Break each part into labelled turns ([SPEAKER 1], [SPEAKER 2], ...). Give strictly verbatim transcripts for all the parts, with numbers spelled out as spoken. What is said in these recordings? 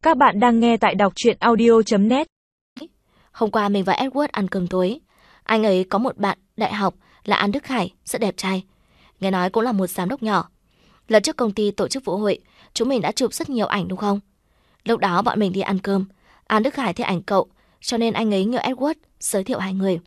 [SPEAKER 1] Các bạn đang nghe tại đọc truyện audio chấm net.
[SPEAKER 2] Hôm qua mình và Edward ăn cơm tối. Anh ấy có một bạn đại học là An Đức Khải, rất đẹp trai. Nghe nói cũng là một giám đốc nhỏ. Lần trước công ty tổ chức vũ hội, chúng mình đã chụp rất nhiều ảnh đúng không? Lúc đó bọn mình đi ăn cơm, An Đức Khải thấy ảnh cậu, cho nên anh ấy nhờ Edward giới thiệu hai người.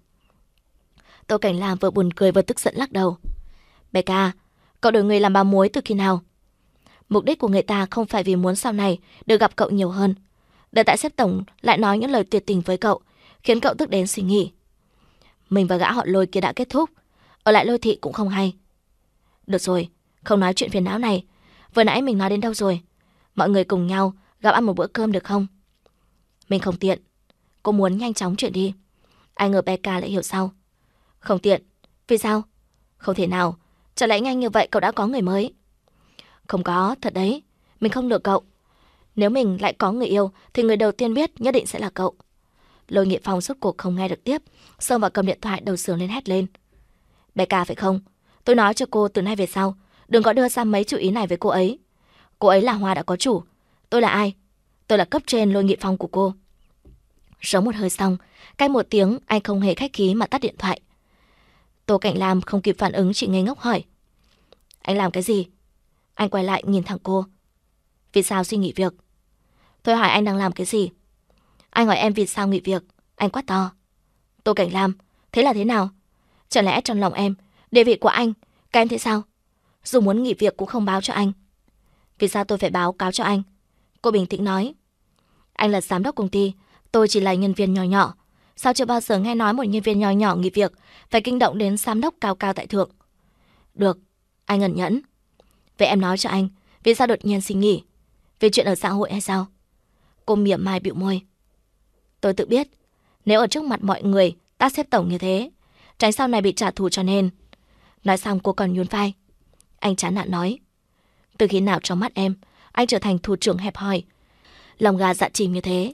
[SPEAKER 2] Tô Cảnh Lam vừa buồn cười vừa tức giận lắc đầu. Becca, cậu đổi người làm bà mối từ khi nào? Mục đích của người ta không phải vì muốn sau này được gặp cậu nhiều hơn. Đợi tại sếp tổng lại nói những lời tuyệt tình với cậu, khiến cậu tức đến suy nghĩ. Mình và gã họ Lôi kia đã kết thúc, ở lại Lôi thị cũng không hay. Được rồi, không nói chuyện phiền não này. Vừa nãy mình nói đến đâu rồi? Mọi người cùng nhau gặp ăn một bữa cơm được không? Mình không tiện. Cô muốn nhanh chóng chuyện đi. Ai ngờ Becca lại hiểu sau. Không tiện. Vì sao? Không thể nào. Chả lẽ nhanh như vậy cậu đã có người mới? Không có, thật đấy. Mình không lừa cậu. Nếu mình lại có người yêu thì người đầu tiên biết nhất định sẽ là cậu. Lôi Nghị Phong suốt cuộc không nghe được tiếp, xông vào cầm điện thoại đầu sườn lên hét lên. Becca phải không? Tôi nói cho cô từ nay về sau, đừng có đưa ra mấy chủ ý này với cô ấy. Cô ấy là hoa đã có chủ. Tôi là ai? Tôi là cấp trên Lôi Nghị Phong của cô. Sống một hơi xong, cách một tiếng anh không hề khách khí mà tắt điện thoại. Tô Cảnh Lam không kịp phản ứng, chỉ ngây ngốc hỏi. Anh làm cái gì? Anh quay lại nhìn thẳng cô. Vì sao xin nghỉ việc? Tôi hỏi anh đang làm cái gì? Anh hỏi em vì sao nghỉ việc. Anh quát to. Tô Cảnh Lam, thế là thế nào? Chẳng lẽ trong lòng em, địa vị của anh kém thế sao? Dù muốn nghỉ việc cũng không báo cho anh. Vì sao tôi phải báo cáo cho anh? Cô bình tĩnh nói. Anh là giám đốc công ty, tôi chỉ là nhân viên nhỏ nhỏ. Sao chưa bao giờ nghe nói một nhân viên nhỏ nhỏ nghỉ việc phải kinh động đến giám đốc cao cao tại thượng? Được, anh ẩn nhẫn. Vậy em nói cho anh, vì sao đột nhiên xin nghỉ? Vì chuyện ở xã hội hay sao? Cô mỉa mai bĩu môi. Tôi tự biết, nếu ở trước mặt mọi người tát xếp tổng như thế, tránh sau này bị trả thù cho nên. Nói xong cô còn nhún vai. Anh chán nản nói. Từ khi nào trong mắt em, anh trở thành thủ trưởng hẹp hòi, lòng gà dạ chìm như thế?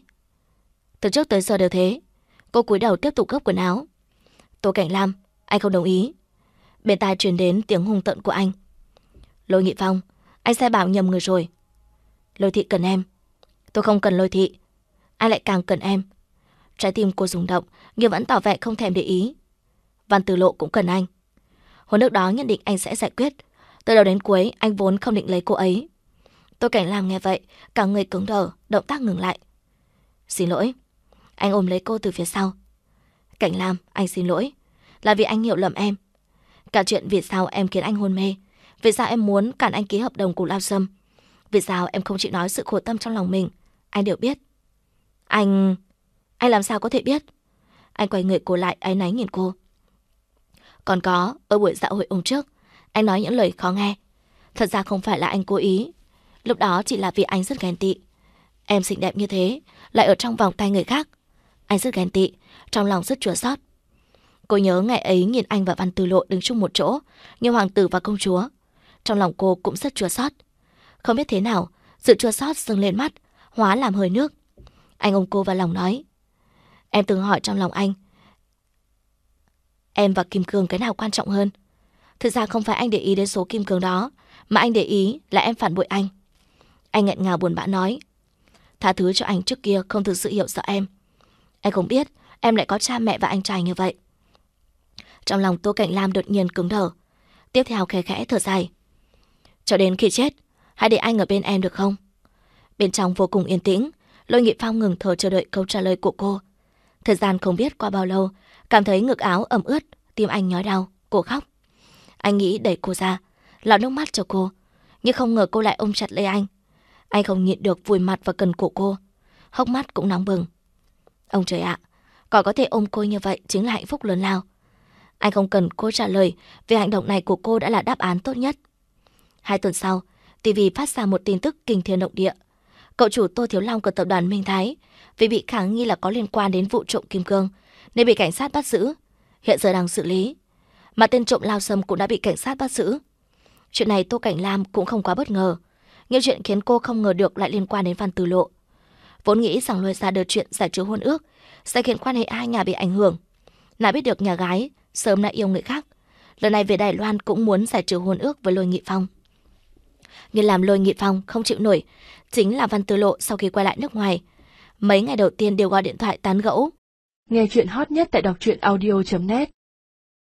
[SPEAKER 2] Từ trước tới giờ đều thế. Cô cúi đầu tiếp tục gấp quần áo. Tô Cảnh Lam, anh không đồng ý. Bên tai truyền đến tiếng hung tợn của anh. Lôi Nghị Phong, anh sai bảo nhầm người rồi. Lôi thị cần em. Tôi không cần Lôi thị. Anh lại càng cần em. Trái tim cô rung động, nhưng vẫn tỏ vẻ không thèm để ý. Văn Tử Lộ cũng cần anh. Hồi nước đó nhất định anh sẽ giải quyết. Từ đầu đến cuối anh vốn không định lấy cô ấy. Tô Cảnh Lam nghe vậy, cả người cứng đờ, động tác ngừng lại. Xin lỗi. Anh ôm lấy cô từ phía sau. Cảnh Lam, anh xin lỗi. Là vì anh hiểu lầm em. Cả chuyện vì sao em khiến anh hôn mê, vì sao em muốn cản anh ký hợp đồng cùng Lao Sâm, vì sao em không chịu nói sự khổ tâm trong lòng mình, anh đều biết. Anh... Anh làm sao có thể biết? Anh quay người cô lại áy náy nhìn cô. Còn có, ở buổi dạ hội hôm trước, anh nói những lời khó nghe. Thật ra không phải là anh cố ý. Lúc đó chỉ là vì anh rất ghen tị. Em xinh đẹp như thế, lại ở trong vòng tay người khác. Anh rất ghen tị, trong lòng rất chua xót. Cô nhớ ngày ấy nhìn anh và Văn Tử Lộ đứng chung một chỗ, như hoàng tử và công chúa. Trong lòng cô cũng rất chua xót. Không biết thế nào, sự chua xót dâng lên mắt, hóa làm hơi nước. Anh ôm cô vào lòng nói. Em từng hỏi trong lòng anh, em và kim cương cái nào quan trọng hơn? Thực ra không phải anh để ý đến số kim cương đó, mà anh để ý là em phản bội anh. Anh nghẹn ngào buồn bã nói. Tha thứ cho anh trước kia không thực sự hiểu rõ em. Anh không biết em lại có cha mẹ và anh trai như vậy. Trong lòng Tô Cảnh Lam đột nhiên cứng đờ. Tiếp theo khẽ khẽ thở dài. Cho đến khi chết, hãy để anh ở bên em được không? Bên trong vô cùng yên tĩnh, Lôi Nghị Phong ngừng thở chờ đợi câu trả lời của cô. Thời gian không biết qua bao lâu, cảm thấy ngực áo ẩm ướt, tim anh nhói đau, cô khóc. Anh nghĩ đẩy cô ra, lau nước mắt cho cô, nhưng không ngờ cô lại ôm chặt lấy anh. Anh không nhịn được vùi mặt vào cần cổ cô, hốc mắt cũng nóng bừng. Ông trời ạ, còn có thể ôm cô như vậy chính là hạnh phúc lớn lao. Anh không cần cô trả lời, vì hành động này của cô đã là đáp án tốt nhất. Hai tuần sau, ti vi phát ra một tin tức kinh thiên động địa. Cậu chủ Tô Thiếu Long của tập đoàn Minh Thái, vì bị khả nghi là có liên quan đến vụ trộm kim cương, nên bị cảnh sát bắt giữ. Hiện giờ đang xử lý. Mà tên trộm Lao Sâm cũng đã bị cảnh sát bắt giữ. Chuyện này Tô Cảnh Lam cũng không quá bất ngờ, nhưng chuyện khiến cô không ngờ được lại liên quan đến Văn Tử Lộ. Vốn nghĩ rằng lôi ra đợt chuyện giải trừ hôn ước sẽ khiến quan hệ hai nhà bị ảnh hưởng. Nào biết được nhà gái sớm đã yêu người khác, lần này về Đài Loan cũng muốn giải trừ hôn ước với Lôi Nghị Phong. Nhưng làm Lôi Nghị Phong không chịu nổi, chính là Văn Tư Lộ sau khi quay lại nước ngoài. Mấy ngày đầu tiên đều gọi điện thoại tán gẫu.
[SPEAKER 1] Nghe chuyện hot nhất tại đọc truyện audio chấm net.